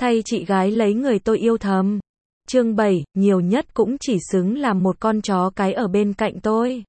thay chị gái lấy người tôi yêu thầm. Chương 7, nhiều nhất cũng chỉ xứng làm một con chó cái ở bên cạnh tôi.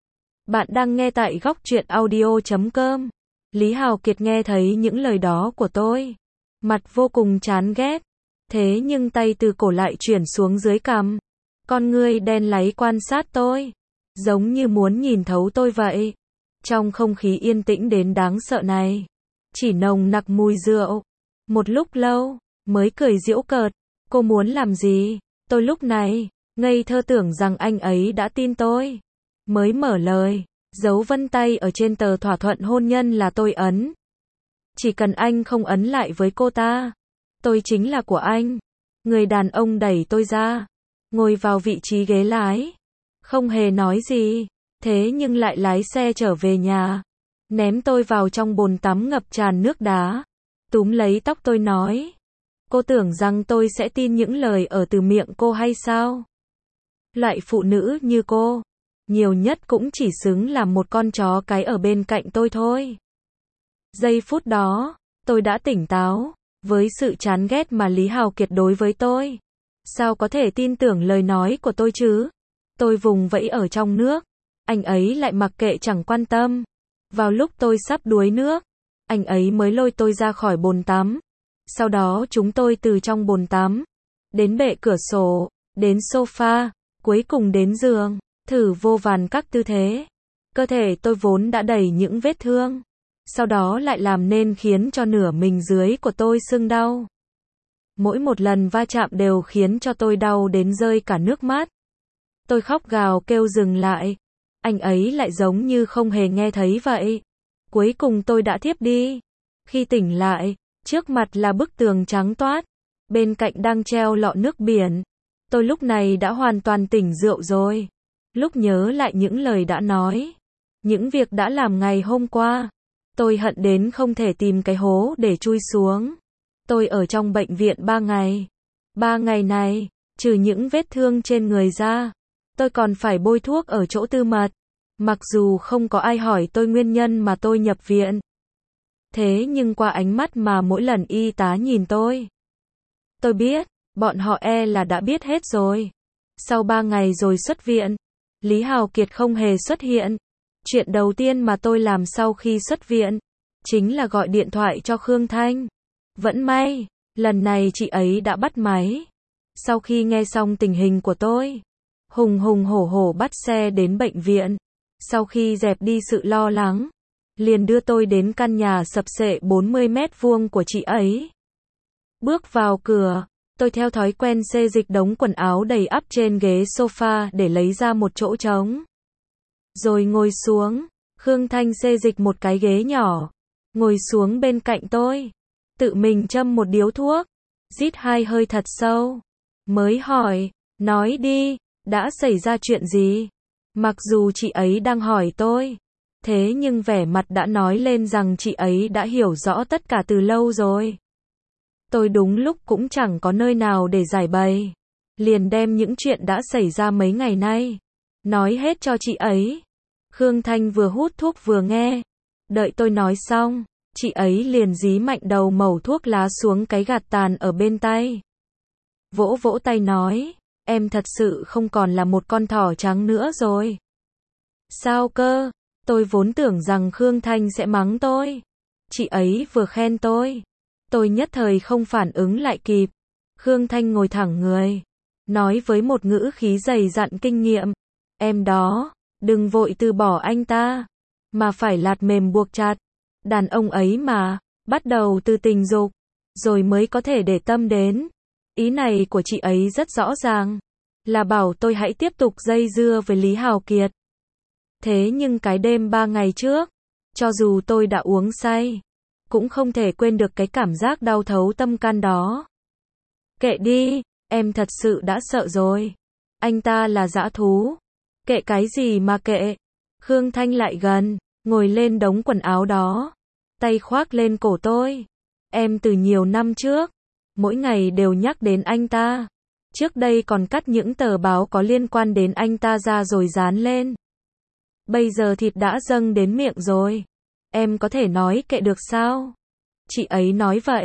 Bạn đang nghe tại góc truyện audio.com. Lý Hào Kiệt nghe thấy những lời đó của tôi, mặt vô cùng chán ghét. Thế nhưng tay từ cổ lại chuyển xuống dưới cằm. Con ngươi đen láy quan sát tôi, giống như muốn nhìn thấu tôi vậy. Trong không khí yên tĩnh đến đáng sợ này, chỉ nồng nặc mùi rượu. Một lúc lâu, mới cười giễu cợt. Cô muốn làm gì? Tôi lúc này, ngây thơ tưởng rằng anh ấy đã tin tôi. Mới mở lời, dấu vân tay ở trên tờ thỏa thuận hôn nhân là tôi ấn. Chỉ cần anh không ấn lại với cô ta, tôi chính là của anh. Người đàn ông đẩy tôi ra, ngồi vào vị trí ghế lái. Không hề nói gì, thế nhưng lại lái xe trở về nhà. Ném tôi vào trong bồn tắm ngập tràn nước đá. Túm lấy tóc tôi nói. Cô tưởng rằng tôi sẽ tin những lời ở từ miệng cô hay sao? Loại phụ nữ như cô, nhiều nhất cũng chỉ xứng làm một con chó cái ở bên cạnh tôi thôi. Giây phút đó, tôi đã tỉnh táo, với sự chán ghét mà Lý Hào Kiệt đối với tôi. Sao có thể tin tưởng lời nói của tôi chứ? Tôi vùng vẫy ở trong nước, anh ấy lại mặc kệ chẳng quan tâm. Vào lúc tôi sắp đuối nước, anh ấy mới lôi tôi ra khỏi bồn tắm. Sau đó chúng tôi từ trong bồn tắm, đến bệ cửa sổ, đến sofa, cuối cùng đến giường, thử vô vàn các tư thế. Cơ thể tôi vốn đã đầy những vết thương, sau đó lại làm nên khiến cho nửa mình dưới của tôi sưng đau. Mỗi một lần va chạm đều khiến cho tôi đau đến rơi cả nước mắt. Tôi khóc gào kêu dừng lại, anh ấy lại giống như không hề nghe thấy vậy. Cuối cùng tôi đã thiếp đi. Khi tỉnh lại, trước mặt là bức tường trắng toát, bên cạnh đang treo lọ nước biển. Tôi lúc này đã hoàn toàn tỉnh rượu rồi. Lúc nhớ lại những lời đã nói, những việc đã làm ngày hôm qua, tôi hận đến không thể tìm cái hố để chui xuống. Tôi ở trong bệnh viện 3 ngày. 3 ngày này, trừ những vết thương trên người ra, tôi còn phải bôi thuốc ở chỗ tư mật. Mặc dù không có ai hỏi tôi nguyên nhân mà tôi nhập viện. Thế nhưng qua ánh mắt mà mỗi lần y tá nhìn tôi biết, bọn họ là đã biết hết rồi. Sau 3 ngày rồi xuất viện, Lý Hào Kiệt không hề xuất hiện. Chuyện đầu tiên mà tôi làm sau khi xuất viện, chính là gọi điện thoại cho Khương Thanh. Vẫn may, lần này chị ấy đã bắt máy. Sau khi nghe xong tình hình của tôi, hùng hùng hổ hổ bắt xe đến bệnh viện. Sau khi dẹp đi sự lo lắng, liền đưa tôi đến căn nhà sập xệ 40 mét vuông của chị ấy. Bước vào cửa, tôi theo thói quen xê dịch đống quần áo đầy ắp trên ghế sofa để lấy ra một chỗ trống. Rồi ngồi xuống, Khương Thanh xê dịch một cái ghế nhỏ, ngồi xuống bên cạnh tôi, tự mình châm một điếu thuốc, rít 2 hơi thật sâu, mới hỏi, nói đi, đã xảy ra chuyện gì? Mặc dù chị ấy đang hỏi tôi, thế nhưng vẻ mặt đã nói lên rằng chị ấy đã hiểu rõ tất cả từ lâu rồi. Tôi đúng lúc cũng chẳng có nơi nào để giải bày, liền đem những chuyện đã xảy ra mấy ngày nay nói hết cho chị ấy. Khương Thanh vừa hút thuốc vừa nghe. Đợi tôi nói xong, chị ấy liền dí mạnh đầu mẩu thuốc lá xuống cái gạt tàn ở bên tay. Vỗ vỗ tay nói, em thật sự không còn là một con thỏ trắng nữa rồi. Sao cơ? Tôi vốn tưởng rằng Khương Thanh sẽ mắng tôi. Chị ấy vừa khen tôi nhất thời không phản ứng lại kịp. Khương Thanh ngồi thẳng người, nói với một ngữ khí dày dặn kinh nghiệm, em đó, đừng vội từ bỏ anh ta, mà phải lạt mềm buộc chặt. Đàn ông ấy mà, bắt đầu từ tình dục, rồi mới có thể để tâm đến. Ý này của chị ấy rất rõ ràng, là bảo tôi hãy tiếp tục dây dưa với Lý Hào Kiệt. Thế nhưng cái đêm 3 ngày trước, cho dù tôi đã uống say, cũng không thể quên được cái cảm giác đau thấu tâm can đó. Kệ đi, em thật sự đã sợ rồi. Anh ta là dã thú. Kệ cái gì mà kệ. Khương Thanh lại gần, ngồi lên đống quần áo đó, tay khoác lên cổ tôi. Em từ nhiều năm trước, mỗi ngày đều nhắc đến anh ta. Trước đây còn cắt những tờ báo có liên quan đến anh ta ra rồi dán lên. Bây giờ thịt đã dâng đến miệng rồi. Em có thể nói kệ được sao? Chị ấy nói vậy,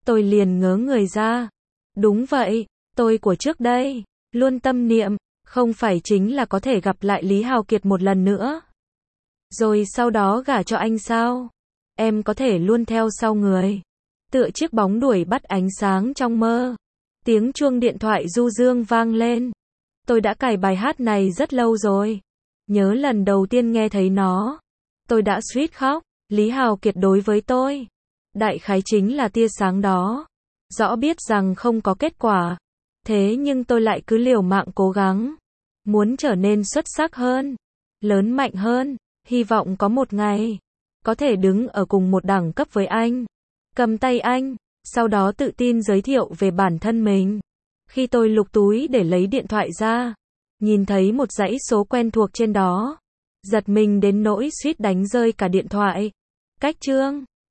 Tôi liền ngớ người ra. Đúng vậy, tôi của trước đây, luôn tâm niệm, không phải chính là có thể gặp lại Lý Hào Kiệt một lần nữa. Rồi sau đó gả cho anh sao? Em có thể luôn theo sau người. Tựa chiếc bóng đuổi bắt ánh sáng trong mơ. Tiếng chuông điện thoại du dương vang lên. Tôi đã cài bài hát này rất lâu rồi. Nhớ lần đầu tiên nghe thấy nó, tôi đã suýt khóc. Lý Hào Kiệt đối với tôi, đại khái chính là tia sáng đó. Rõ biết rằng không có kết quả, thế nhưng tôi lại cứ liều mạng cố gắng. Muốn trở nên xuất sắc hơn, lớn mạnh hơn, hy vọng có một ngày có thể đứng ở cùng một đẳng cấp với anh, cầm tay anh, sau đó tự tin giới thiệu về bản thân mình. Khi tôi lục túi để lấy điện thoại ra, nhìn thấy một dãy số quen thuộc trên đó, giật mình đến nỗi suýt đánh rơi cả điện thoại. Cách chương